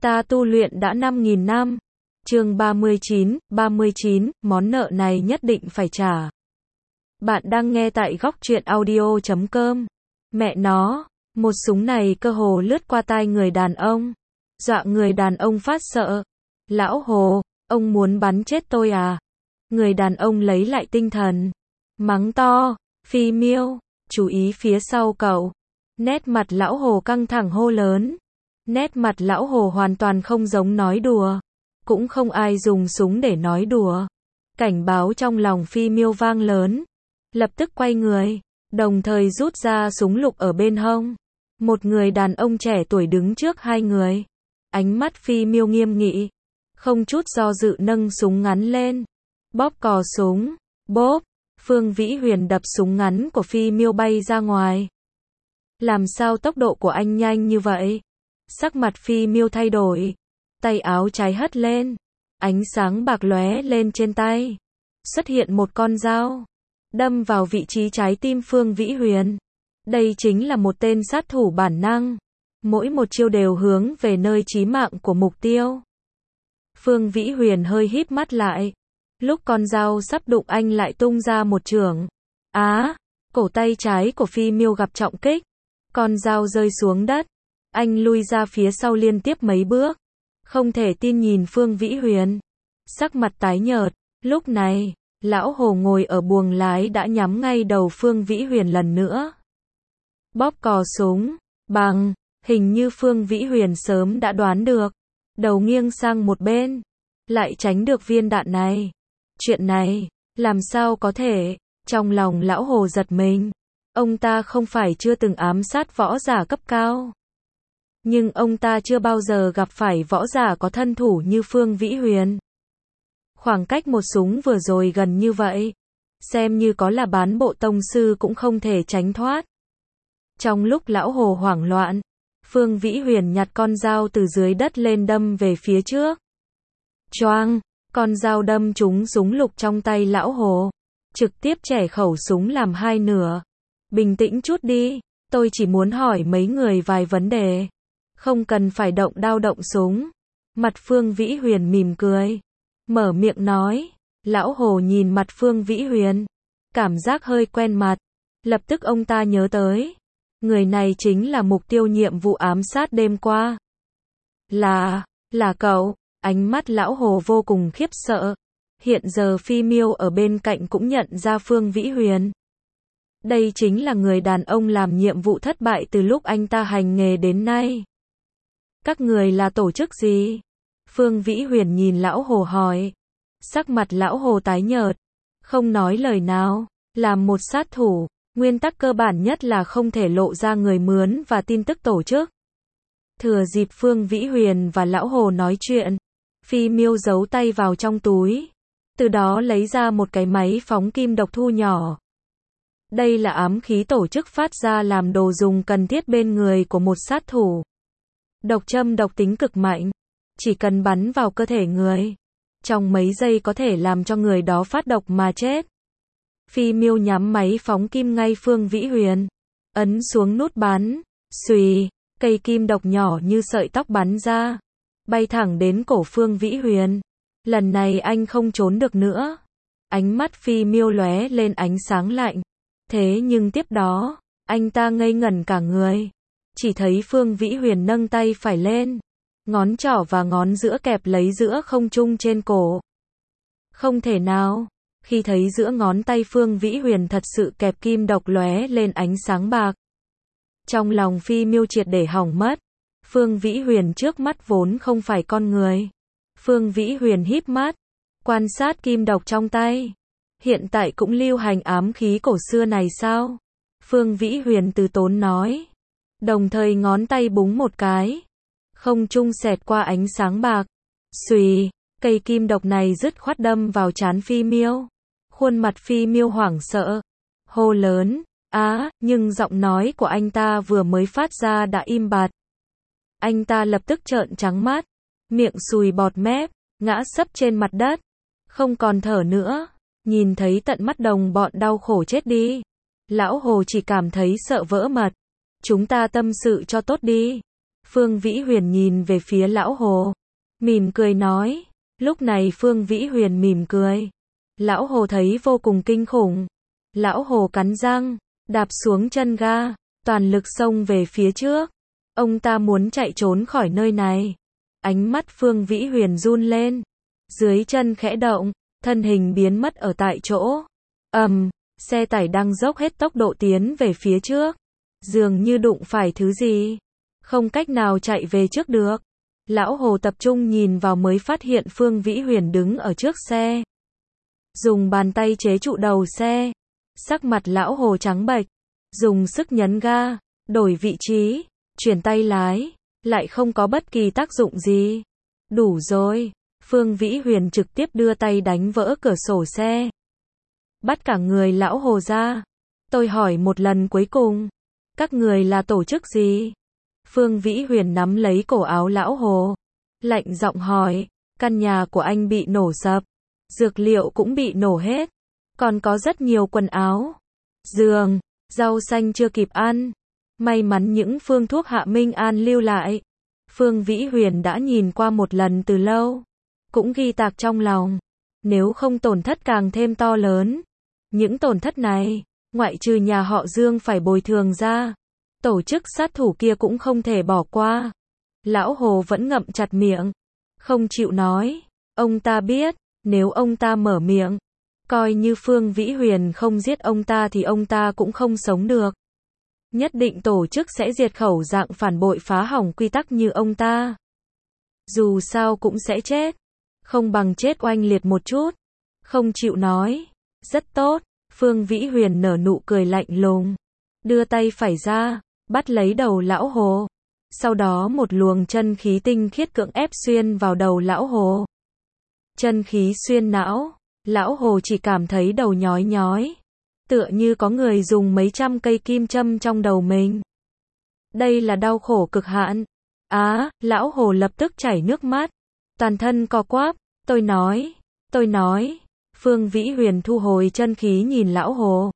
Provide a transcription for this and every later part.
Ta tu luyện đã 5.000 năm. Chương 39, món nợ này nhất định phải trả. Bạn đang nghe tại góc truyện audio.com. Mẹ nó, một súng này cơ hồ lướt qua tai người đàn ông, dọa người đàn ông phát sợ. Lão Hồ, ông muốn bắn chết tôi à? Người đàn ông lấy lại tinh thần, mắng to, Phi Miêu, chú ý phía sau cậu. Nét mặt Lão Hồ căng thẳng hô lớn. Nét mặt Lão Hồ hoàn toàn không giống nói đùa. Cũng không ai dùng súng để nói đùa. Cảnh báo trong lòng Phi Miêu vang lớn. Lập tức quay người, đồng thời rút ra súng lục ở bên hông. Một người đàn ông trẻ tuổi đứng trước hai người. Ánh mắt Phi Miêu nghiêm nghị, không chút do dự nâng súng ngắn lên, bóp cò súng, bốp. Phương Vĩ Huyền đập súng ngắn của Phi Miêu bay ra ngoài. Làm sao tốc độ của anh nhanh như vậy? Sắc mặt Phi Miêu thay đổi, tay áo trái hất lên, ánh sáng bạc lóe lên trên tay, xuất hiện một con dao, đâm vào vị trí trái tim Phương Vĩ Huyền. Đây chính là một tên sát thủ bản năng, mỗi một chiêu đều hướng về nơi chí mạng của mục tiêu. Phương Vĩ Huyền hơi híp mắt lại, lúc con dao sắp đụng anh lại tung ra một chưởng. Cổ tay trái của Phi Miêu gặp trọng kích, con dao rơi xuống đất, anh lui ra phía sau liên tiếp mấy bước, không thể tin nhìn Phương Vĩ Huyền, sắc mặt tái nhợt. Lúc này, Lão Hồ ngồi ở buồng lái đã nhắm ngay đầu Phương Vĩ Huyền lần nữa. Bóp cò súng, bằng, hình như Phương Vĩ Huyền sớm đã đoán được, đầu nghiêng sang một bên, lại tránh được viên đạn này. Chuyện này, làm sao có thể? Trong lòng Lão Hồ giật mình, ông ta không phải chưa từng ám sát võ giả cấp cao, nhưng ông ta chưa bao giờ gặp phải võ giả có thân thủ như Phương Vĩ Huyền. Khoảng cách một súng vừa rồi gần như vậy, xem như có là bán bộ tông sư cũng không thể tránh thoát. Trong lúc Lão Hồ hoảng loạn, Phương Vĩ Huyền nhặt con dao từ dưới đất lên đâm về phía trước. Choang, con dao đâm trúng súng lục trong tay Lão Hồ, trực tiếp chẻ khẩu súng làm hai nửa. Bình tĩnh chút đi, tôi chỉ muốn hỏi mấy người vài vấn đề, không cần phải động đao động súng. Mặt Phương Vĩ Huyền mỉm cười, mở miệng nói. Lão Hồ nhìn mặt Phương Vĩ Huyền, cảm giác hơi quen mặt, lập tức ông ta nhớ tới, người này chính là mục tiêu nhiệm vụ ám sát đêm qua. Là cậu. Ánh mắt Lão Hồ vô cùng khiếp sợ. Hiện giờ Phi Miêu ở bên cạnh cũng nhận ra Phương Vĩ Huyền. Đây chính là người đàn ông làm nhiệm vụ thất bại từ lúc anh ta hành nghề đến nay. Các người là tổ chức gì? Phương Vĩ Huyền nhìn Lão Hồ hỏi. Sắc mặt Lão Hồ tái nhợt, không nói lời nào. Làm một sát thủ, nguyên tắc cơ bản nhất là không thể lộ ra người mướn và tin tức tổ chức. Thừa dịp Phương Vĩ Huyền và Lão Hồ nói chuyện, Phi Miêu giấu tay vào trong túi, từ đó lấy ra một cái máy phóng kim độc thu nhỏ. Đây là ám khí tổ chức phát ra làm đồ dùng cần thiết bên người của một sát thủ. Độc châm độc tính cực mạnh, chỉ cần bắn vào cơ thể người, trong mấy giây có thể làm cho người đó phát độc mà chết. Phi Miêu nhắm máy phóng kim ngay Phương Vĩ Huyền, ấn xuống nút bắn, xùy, cây kim độc nhỏ như sợi tóc bắn ra, bay thẳng đến cổ Phương Vĩ Huyền. Lần này anh không trốn được nữa. Ánh mắt Phi Miêu lóe lên ánh sáng lạnh. Thế nhưng tiếp đó, anh ta ngây ngẩn cả người. Chỉ thấy Phương Vĩ Huyền nâng tay phải lên, ngón trỏ và ngón giữa kẹp lấy giữa không trung trên cổ. Không thể nào. Khi thấy giữa ngón tay Phương Vĩ Huyền thật sự kẹp kim độc lóe lên ánh sáng bạc, trong lòng Phi Miêu triệt để hỏng mất. Phương Vĩ Huyền trước mắt vốn không phải con người. Phương Vĩ Huyền híp mắt, quan sát kim độc trong tay. Hiện tại cũng lưu hành ám khí cổ xưa này sao? Phương Vĩ Huyền từ tốn nói, đồng thời ngón tay búng một cái, không trung xẹt qua ánh sáng bạc. Xùy, cây kim độc này dứt khoát đâm vào trán Phi Miêu. Khuôn mặt Phi Miêu hoảng sợ, hô lớn, nhưng giọng nói của anh ta vừa mới phát ra đã im bặt. Anh ta lập tức trợn trắng mắt, miệng sùi bọt mép, ngã sấp trên mặt đất, không còn thở nữa. Nhìn thấy tận mắt đồng bọn đau khổ chết đi, Lão Hồ chỉ cảm thấy sợ vỡ mật. Chúng ta tâm sự cho tốt đi. Phương Vĩ Huyền nhìn về phía lão Hồ, mỉm cười nói. Lúc này Phương Vĩ Huyền mỉm cười. Lão Hồ thấy vô cùng kinh khủng. Lão Hồ cắn răng, đạp xuống chân ga, toàn lực xông về phía trước. Ông ta muốn chạy trốn khỏi nơi này. Ánh mắt Phương Vĩ Huyền run lên. Dưới chân khẽ động, thân hình biến mất ở tại chỗ. Xe tải đang dốc hết tốc độ tiến về phía trước. Dường như đụng phải thứ gì. Không cách nào chạy về trước được. Lão Hồ tập trung nhìn vào mới phát hiện Phương Vĩ Huyền đứng ở trước xe. Dùng bàn tay chế trụ đầu xe. Sắc mặt lão Hồ trắng bệch. Dùng sức nhấn ga, đổi vị trí, chuyển tay lái, lại không có bất kỳ tác dụng gì. Đủ rồi. Phương Vĩ Huyền trực tiếp đưa tay đánh vỡ cửa sổ xe. Bắt cả người lão Hồ ra. Tôi hỏi một lần cuối cùng. Các người là tổ chức gì? Phương Vĩ Huyền nắm lấy cổ áo lão Hồ. Lạnh giọng hỏi. Căn nhà của anh bị nổ sập. Dược liệu cũng bị nổ hết. Còn có rất nhiều quần áo, giường, rau xanh chưa kịp ăn. May mắn những phương thuốc Hạ Minh An lưu lại. Phương Vĩ Huyền đã nhìn qua một lần từ lâu. Cũng ghi tạc trong lòng. Nếu không tổn thất càng thêm to lớn. Những tổn thất này, ngoại trừ nhà họ Dương phải bồi thường ra. Tổ chức sát thủ kia cũng không thể bỏ qua. Lão Hồ vẫn ngậm chặt miệng. Không chịu nói. Ông ta biết, nếu ông ta mở miệng, coi như Phương Vĩ Huyền không giết ông ta thì ông ta cũng không sống được. Nhất định tổ chức sẽ diệt khẩu dạng phản bội phá hỏng quy tắc như ông ta. Dù sao cũng sẽ chết. Không bằng chết oanh liệt một chút. Không chịu nói. Rất tốt. Phương Vĩ Huyền nở nụ cười lạnh lùng. Đưa tay phải ra, bắt lấy đầu lão Hồ. Sau đó một luồng chân khí tinh khiết cưỡng ép xuyên vào đầu lão Hồ. Chân khí xuyên não. Lão Hồ chỉ cảm thấy đầu nhói nhói. Tựa như có người dùng mấy trăm cây kim châm trong đầu mình. Đây là đau khổ cực hạn. Lão Hồ lập tức chảy nước mắt. Toàn thân co quắp. Tôi nói. Phương Vĩ Huyền thu hồi chân khí nhìn lão Hồ.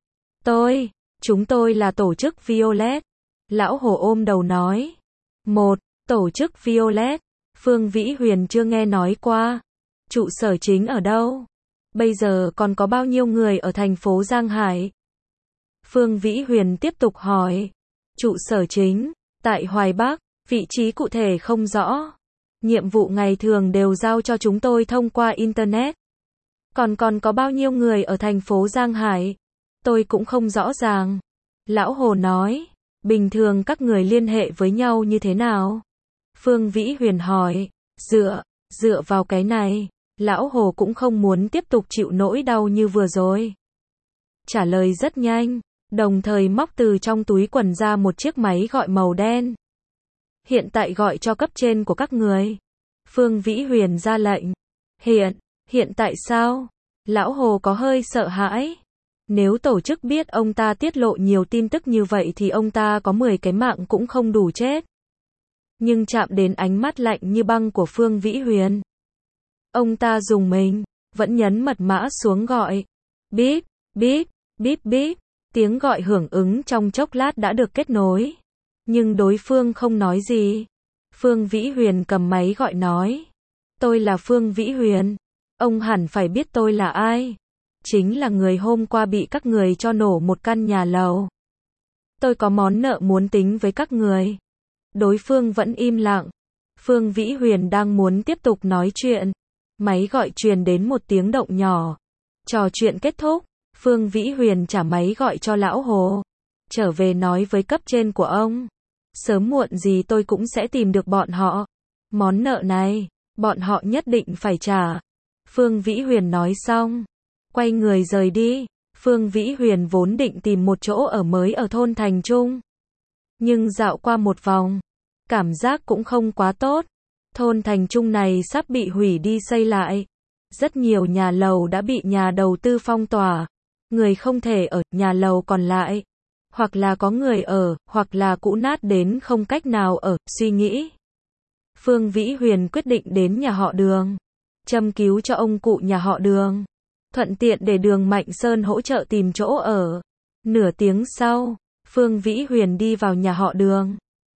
Chúng tôi là tổ chức Violet. Lão Hồ ôm đầu nói. Tổ chức Violet. Phương Vĩ Huyền chưa nghe nói qua. Trụ sở chính ở đâu? Bây giờ còn có bao nhiêu người ở thành phố Giang Hải? Phương Vĩ Huyền tiếp tục hỏi. Trụ sở chính, tại Hoài Bắc, vị trí cụ thể không rõ. Nhiệm vụ ngày thường đều giao cho chúng tôi thông qua Internet. Còn có bao nhiêu người ở thành phố Giang Hải? Tôi cũng không rõ ràng. Lão Hồ nói. Bình thường các người liên hệ với nhau như thế nào? Phương Vĩ Huyền hỏi. Dựa vào cái này, lão Hồ cũng không muốn tiếp tục chịu nỗi đau như vừa rồi. Trả lời rất nhanh, đồng thời móc từ trong túi quần ra một chiếc máy gọi màu đen. Hiện tại gọi cho cấp trên của các người. Phương Vĩ Huyền ra lệnh. Hiện tại sao? Lão Hồ có hơi sợ hãi. Nếu tổ chức biết ông ta tiết lộ nhiều tin tức như vậy thì ông ta có 10 cái mạng cũng không đủ chết. Nhưng chạm đến ánh mắt lạnh như băng của Phương Vĩ Huyền. Ông ta dùng mình, vẫn nhấn mật mã xuống gọi. Bíp, bíp, bíp bíp. Tiếng gọi hưởng ứng trong chốc lát đã được kết nối. Nhưng đối phương không nói gì. Phương Vĩ Huyền cầm máy gọi nói. Tôi là Phương Vĩ Huyền. Ông hẳn phải biết tôi là ai. Chính là người hôm qua bị các người cho nổ một căn nhà lầu. Tôi có món nợ muốn tính với các người. Đối phương vẫn im lặng. Phương Vĩ Huyền đang muốn tiếp tục nói chuyện. Máy gọi truyền đến một tiếng động nhỏ. Trò chuyện kết thúc. Phương Vĩ Huyền trả máy gọi cho lão Hồ. Trở về nói với cấp trên của ông. Sớm muộn gì tôi cũng sẽ tìm được bọn họ. Món nợ này, bọn họ nhất định phải trả. Phương Vĩ Huyền nói xong. Quay người rời đi. Phương Vĩ Huyền vốn định tìm một chỗ ở mới ở thôn Thành Trung. Nhưng dạo qua một vòng, cảm giác cũng không quá tốt. Thôn Thành Trung này sắp bị hủy đi xây lại. Rất nhiều nhà lầu đã bị nhà đầu tư phong tỏa. Người không thể ở, nhà lầu còn lại. Hoặc là có người ở, hoặc là cũ nát đến không cách nào ở, suy nghĩ. Phương Vĩ Huyền quyết định đến nhà họ Đường. Châm cứu cho ông cụ nhà họ Đường. Thuận tiện để Đường Mạnh Sơn hỗ trợ tìm chỗ ở. Nửa tiếng sau, Phương Vĩ Huyền đi vào nhà họ Đường.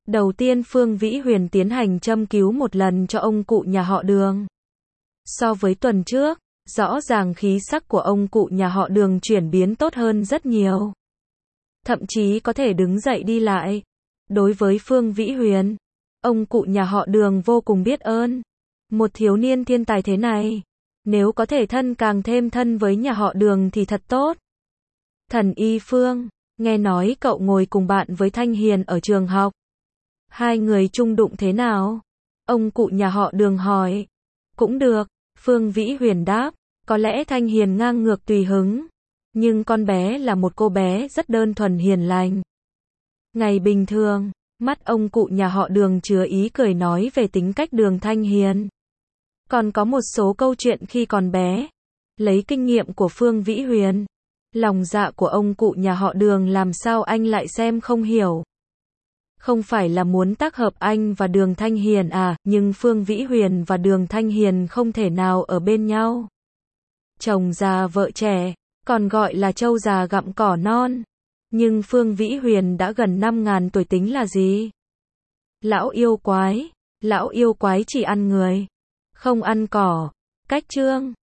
Đầu tiên Phương Vĩ Huyền tiến hành châm cứu một lần cho ông cụ nhà họ Đường. So với tuần trước, rõ ràng khí sắc của ông cụ nhà họ Đường chuyển biến tốt hơn rất nhiều. Thậm chí có thể đứng dậy đi lại. Đối với Phương Vĩ Huyền, ông cụ nhà họ Đường vô cùng biết ơn. Một thiếu niên thiên tài thế này, nếu có thể càng thêm thân với nhà họ Đường thì thật tốt. Thần Y Phương, nghe nói cậu ngồi cùng bạn với Thanh Hiền ở trường học. Hai người chung đụng thế nào? Ông cụ nhà họ Đường hỏi. Cũng được, Phương Vĩ Huyền đáp. Có lẽ Thanh Hiền ngang ngược tùy hứng. Nhưng con bé là một cô bé rất đơn thuần hiền lành. Ngày bình thường, mắt ông cụ nhà họ Đường chứa ý cười nói về tính cách Đường Thanh Hiền. Còn có một số câu chuyện khi còn bé. Lấy kinh nghiệm của Phương Vĩ Huyền. Lòng dạ của ông cụ nhà họ Đường làm sao anh lại xem không hiểu. Không phải là muốn tác hợp anh và Đường Thanh Hiền à, nhưng Phương Vĩ Huyền và Đường Thanh Hiền không thể nào ở bên nhau. Chồng già vợ trẻ, còn gọi là trâu già gặm cỏ non. Nhưng Phương Vĩ Huyền đã gần 5.000 tuổi tính là gì? Lão yêu quái chỉ ăn người, không ăn cỏ. Cách chương